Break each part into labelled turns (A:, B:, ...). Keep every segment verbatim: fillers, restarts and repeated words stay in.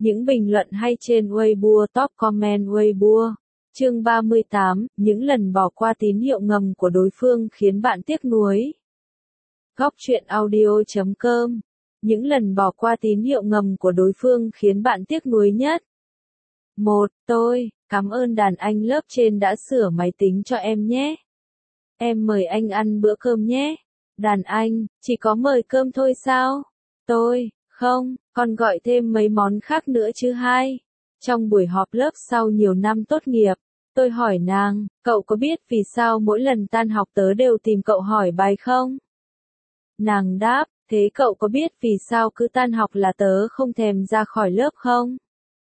A: Những bình luận hay trên Weibo, top comment Weibo. Chương ba mươi tám, những lần bỏ qua tín hiệu ngầm của đối phương khiến bạn tiếc nuối. Góc truyện audio chấm com. Những lần bỏ qua tín hiệu ngầm của đối phương khiến bạn tiếc nuối nhất. một. Tôi, cảm ơn đàn anh lớp trên đã sửa máy tính cho em nhé. Em mời anh ăn bữa cơm nhé. Đàn anh, chỉ có mời cơm thôi sao? Tôi, không, còn gọi thêm mấy món khác nữa chứ hai. Trong buổi họp lớp sau nhiều năm tốt nghiệp, tôi hỏi nàng, cậu có biết vì sao mỗi lần tan học tớ đều tìm cậu hỏi bài không? Nàng đáp, thế cậu có biết vì sao cứ tan học là tớ không thèm ra khỏi lớp không?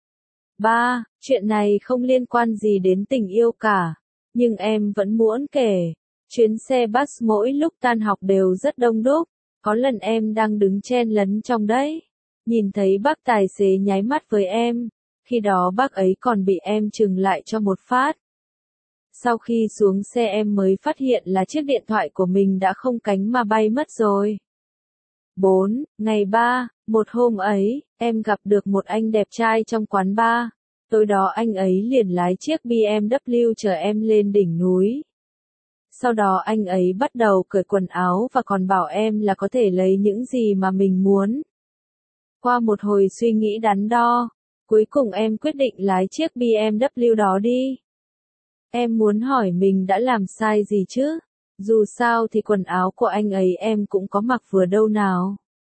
A: ba. Chuyện này không liên quan gì đến tình yêu cả, nhưng em vẫn muốn kể. Chuyến xe bus mỗi lúc tan học đều rất đông đúc, có lần em đang đứng chen lấn trong đấy. Nhìn thấy bác tài xế nháy mắt với em, khi đó bác ấy còn bị em chừng lại cho một phát. Sau khi xuống xe em mới phát hiện là chiếc điện thoại của mình đã không cánh mà bay mất rồi. bốn. Ngày ba, một hôm ấy, em gặp được một anh đẹp trai trong quán bar. Tối đó anh ấy liền lái chiếc bê em vê chở em lên đỉnh núi. Sau đó anh ấy bắt đầu cởi quần áo và còn bảo em là có thể lấy những gì mà mình muốn. Qua một hồi suy nghĩ đắn đo, cuối cùng em quyết định lái chiếc bê em vê đó đi. Em muốn hỏi mình đã làm sai gì chứ? Dù sao thì quần áo của anh ấy em cũng có mặc vừa đâu nào.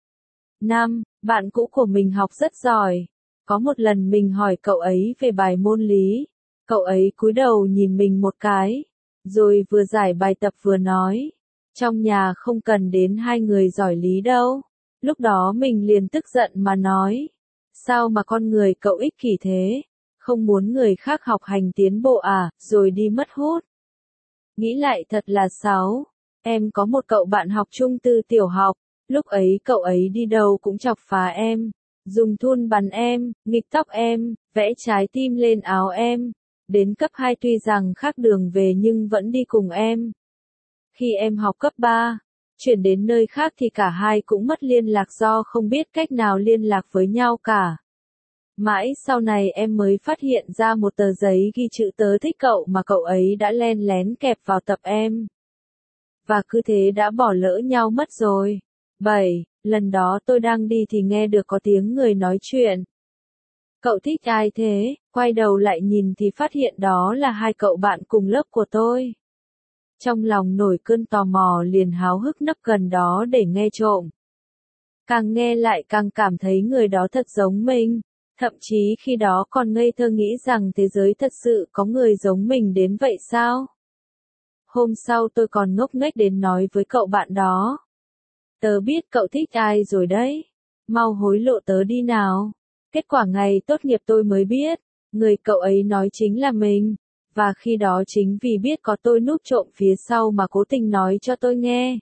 A: năm. Bạn cũ của mình học rất giỏi. Có một lần mình hỏi cậu ấy về bài môn lý. Cậu ấy cúi đầu nhìn mình một cái, rồi vừa giải bài tập vừa nói, trong nhà không cần đến hai người giỏi lý đâu. Lúc đó mình liền tức giận mà nói, sao mà con người cậu ích kỷ thế, không muốn người khác học hành tiến bộ à, rồi đi mất hút. Nghĩ lại thật là xấu. Em có một cậu bạn học chung từ tiểu học, lúc ấy cậu ấy đi đâu cũng chọc phá em, dùng thun bắn em, nghịch tóc em, vẽ trái tim lên áo em. Đến cấp hai tuy rằng khác đường về nhưng vẫn đi cùng em. Khi em học cấp ba, chuyển đến nơi khác thì cả hai cũng mất liên lạc do không biết cách nào liên lạc với nhau cả. Mãi sau này em mới phát hiện ra một tờ giấy ghi chữ tớ thích cậu mà cậu ấy đã len lén kẹp vào tập em. Và cứ thế đã bỏ lỡ nhau mất rồi. bảy. Lần đó tôi đang đi thì nghe được có tiếng người nói chuyện. Cậu thích ai thế? Quay đầu lại nhìn thì phát hiện đó là hai cậu bạn cùng lớp của tôi. Trong lòng nổi cơn tò mò liền háo hức nấp gần đó để nghe trộm. Càng nghe lại càng cảm thấy người đó thật giống mình, thậm chí khi đó còn ngây thơ nghĩ rằng thế giới thật sự có người giống mình đến vậy sao? Hôm sau tôi còn ngốc nghếch đến nói với cậu bạn đó. Tớ biết cậu thích ai rồi đấy, mau hối lộ tớ đi nào. Kết quả ngày tốt nghiệp tôi mới biết, người cậu ấy nói chính là mình, và khi đó chính vì biết có tôi núp trộm phía sau mà cố tình nói cho tôi nghe.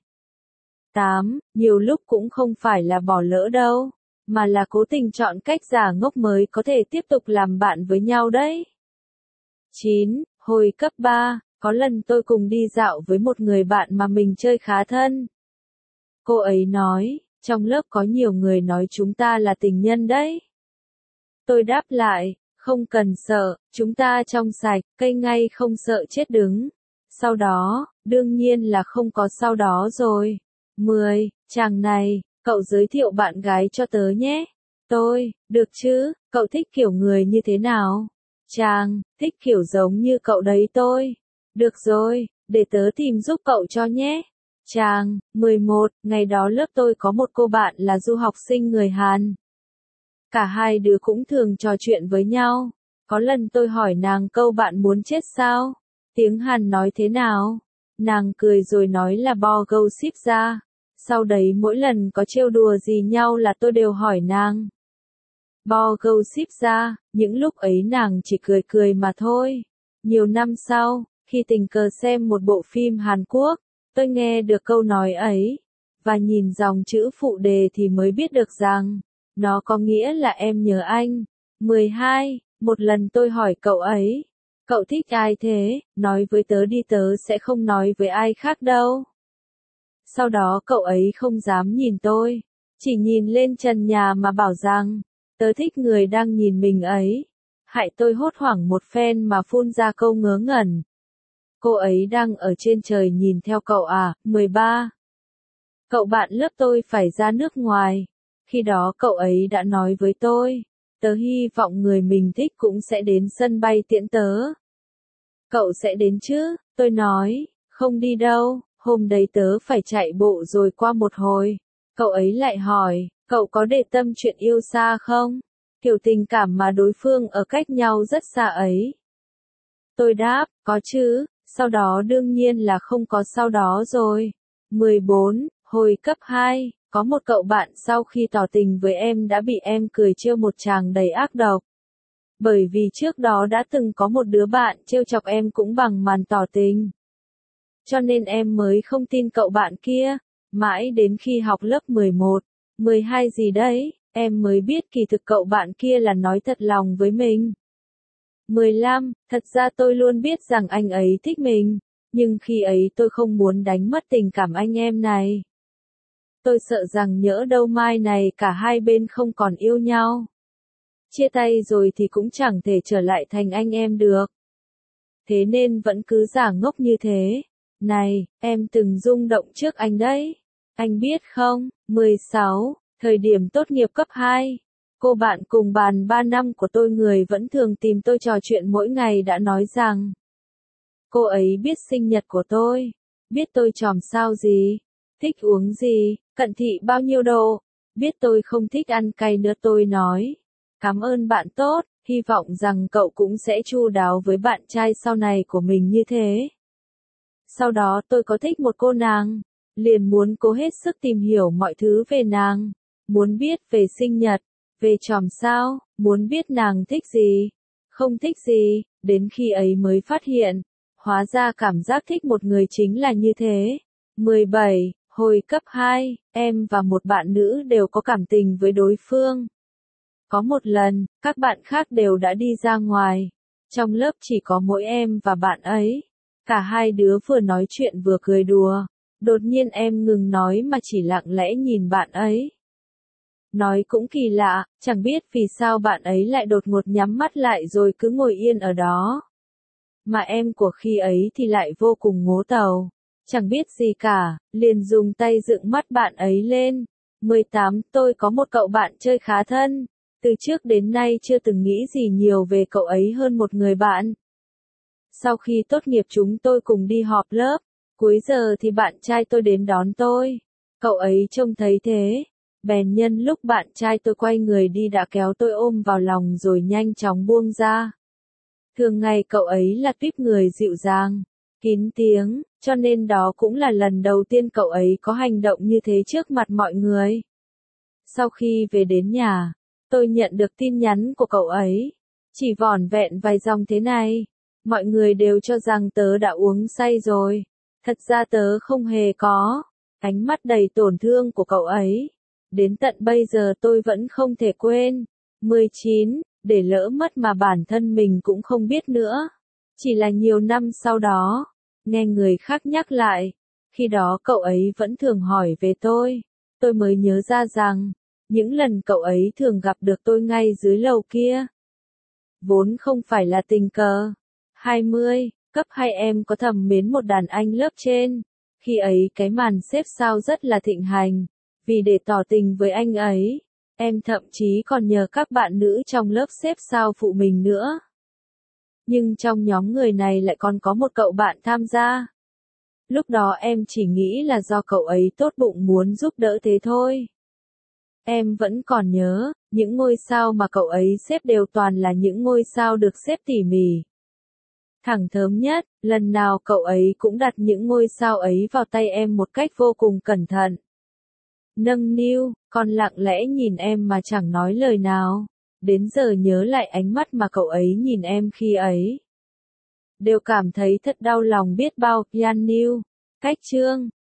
A: tám. Nhiều lúc cũng không phải là bỏ lỡ đâu, mà là cố tình chọn cách giả ngốc mới có thể tiếp tục làm bạn với nhau đấy. chín. Hồi cấp ba, có lần tôi cùng đi dạo với một người bạn mà mình chơi khá thân. Cô ấy nói, trong lớp có nhiều người nói chúng ta là tình nhân đấy. Tôi đáp lại, không cần sợ, chúng ta trong sạch, cây ngay không sợ chết đứng. Sau đó, đương nhiên là không có sau đó rồi. mười. Chàng này, cậu giới thiệu bạn gái cho tớ nhé. Tôi, được chứ, cậu thích kiểu người như thế nào? Chàng, thích kiểu giống như cậu đấy tôi. Được rồi, để tớ tìm giúp cậu cho nhé. Chàng, mười một. Ngày đó lớp tôi có một cô bạn là du học sinh người Hàn. Cả hai đứa cũng thường trò chuyện với nhau. Có lần tôi hỏi nàng câu bạn muốn chết sao? Tiếng Hàn nói thế nào? Nàng cười rồi nói là bo go ship ra. Sau đấy mỗi lần có trêu đùa gì nhau là tôi đều hỏi nàng. Bo go ship ra, những lúc ấy nàng chỉ cười cười mà thôi. Nhiều năm sau, khi tình cờ xem một bộ phim Hàn Quốc, tôi nghe được câu nói ấy, và nhìn dòng chữ phụ đề thì mới biết được rằng, nó có nghĩa là em nhớ anh. mười hai. Một lần tôi hỏi cậu ấy, cậu thích ai thế, nói với tớ đi tớ sẽ không nói với ai khác đâu. Sau đó cậu ấy không dám nhìn tôi, chỉ nhìn lên trần nhà mà bảo rằng, tớ Tớ thích người đang nhìn mình ấy. Hại tôi hốt hoảng một phen mà phun ra câu ngớ ngẩn. Cô ấy đang ở trên trời nhìn theo cậu à? mười ba. Cậu bạn lớp tôi phải ra nước ngoài. Khi đó cậu ấy đã nói với tôi, tớ hy vọng người mình thích cũng sẽ đến sân bay tiễn tớ. Cậu sẽ đến chứ? Tôi nói, không đi đâu, hôm đấy tớ phải chạy bộ rồi qua một hồi. Cậu ấy lại hỏi, cậu có để tâm chuyện yêu xa không? Kiểu tình cảm mà đối phương ở cách nhau rất xa ấy. Tôi đáp, có chứ, sau đó đương nhiên là không có sau đó rồi. mười bốn, hồi cấp hai, có một cậu bạn sau khi tỏ tình với em đã bị em cười trêu một tràng đầy ác độc. Bởi vì trước đó đã từng có một đứa bạn trêu chọc em cũng bằng màn tỏ tình. Cho nên em mới không tin cậu bạn kia, mãi đến khi học lớp mười một, mười hai gì đấy, em mới biết kỳ thực cậu bạn kia là nói thật lòng với mình. mười lăm, thật ra tôi luôn biết rằng anh ấy thích mình, nhưng khi ấy tôi không muốn đánh mất tình cảm anh em này. Tôi sợ rằng nhỡ đâu mai này cả hai bên không còn yêu nhau. Chia tay rồi thì cũng chẳng thể trở lại thành anh em được. Thế nên vẫn cứ giả ngốc như thế. Này, em từng rung động trước anh đấy. Anh biết không, mười sáu, thời điểm tốt nghiệp cấp hai, cô bạn cùng bàn ba năm của tôi người vẫn thường tìm tôi trò chuyện mỗi ngày đã nói rằng cô ấy biết sinh nhật của tôi, biết tôi chòm sao gì, thích uống gì, cận thị bao nhiêu độ, biết tôi không thích ăn cay nữa. Tôi nói, cảm ơn bạn tốt, hy vọng rằng cậu cũng sẽ chu đáo với bạn trai sau này của mình như thế. Sau đó tôi có thích một cô nàng, liền muốn cố hết sức tìm hiểu mọi thứ về nàng, muốn biết về sinh nhật, về chòm sao, muốn biết nàng thích gì, không thích gì, đến khi ấy mới phát hiện, hóa ra cảm giác thích một người chính là như thế. mười bảy, hồi cấp hai, em và một bạn nữ đều có cảm tình với đối phương. Có một lần, các bạn khác đều đã đi ra ngoài, trong lớp chỉ có mỗi em và bạn ấy. Cả hai đứa vừa nói chuyện vừa cười đùa, đột nhiên em ngừng nói mà chỉ lặng lẽ nhìn bạn ấy. Nói cũng kỳ lạ, chẳng biết vì sao bạn ấy lại đột ngột nhắm mắt lại rồi cứ ngồi yên ở đó. Mà em của khi ấy thì lại vô cùng ngố tàu, chẳng biết gì cả, liền dùng tay dựng mắt bạn ấy lên. mười tám, tôi có một cậu bạn chơi khá thân, từ trước đến nay chưa từng nghĩ gì nhiều về cậu ấy hơn một người bạn. Sau khi tốt nghiệp chúng tôi cùng đi họp lớp, cuối giờ thì bạn trai tôi đến đón tôi. Cậu ấy trông thấy thế, bèn nhân lúc bạn trai tôi quay người đi đã kéo tôi ôm vào lòng rồi nhanh chóng buông ra. Thường ngày cậu ấy là tuýp người dịu dàng, kín tiếng, cho nên đó cũng là lần đầu tiên cậu ấy có hành động như thế trước mặt mọi người. Sau khi về đến nhà, tôi nhận được tin nhắn của cậu ấy, chỉ vỏn vẹn vài dòng thế này. Mọi người đều cho rằng tớ đã uống say rồi. Thật ra tớ không hề có. Ánh mắt đầy tổn thương của cậu ấy. Đến tận bây giờ tôi vẫn không thể quên. mười chín, để lỡ mất mà bản thân mình cũng không biết nữa. Chỉ là nhiều năm sau đó, nghe người khác nhắc lại. Khi đó cậu ấy vẫn thường hỏi về tôi. Tôi mới nhớ ra rằng, những lần cậu ấy thường gặp được tôi ngay dưới lầu kia. Vốn không phải là tình cờ. hai mươi, cấp hai em có thầm mến một đàn anh lớp trên. Khi ấy cái màn xếp sao rất là thịnh hành. Vì để tỏ tình với anh ấy, em thậm chí còn nhờ các bạn nữ trong lớp xếp sao phụ mình nữa. Nhưng trong nhóm người này lại còn có một cậu bạn tham gia. Lúc đó em chỉ nghĩ là do cậu ấy tốt bụng muốn giúp đỡ thế thôi. Em vẫn còn nhớ, những ngôi sao mà cậu ấy xếp đều toàn là những ngôi sao được xếp tỉ mỉ. Thẳng thớm nhất, lần nào cậu ấy cũng đặt những ngôi sao ấy vào tay em một cách vô cùng cẩn thận. Nâng niu, còn lặng lẽ nhìn em mà chẳng nói lời nào. Đến giờ nhớ lại ánh mắt mà cậu ấy nhìn em khi ấy. Đều cảm thấy thật đau lòng biết bao. Yan Niu, cách chương.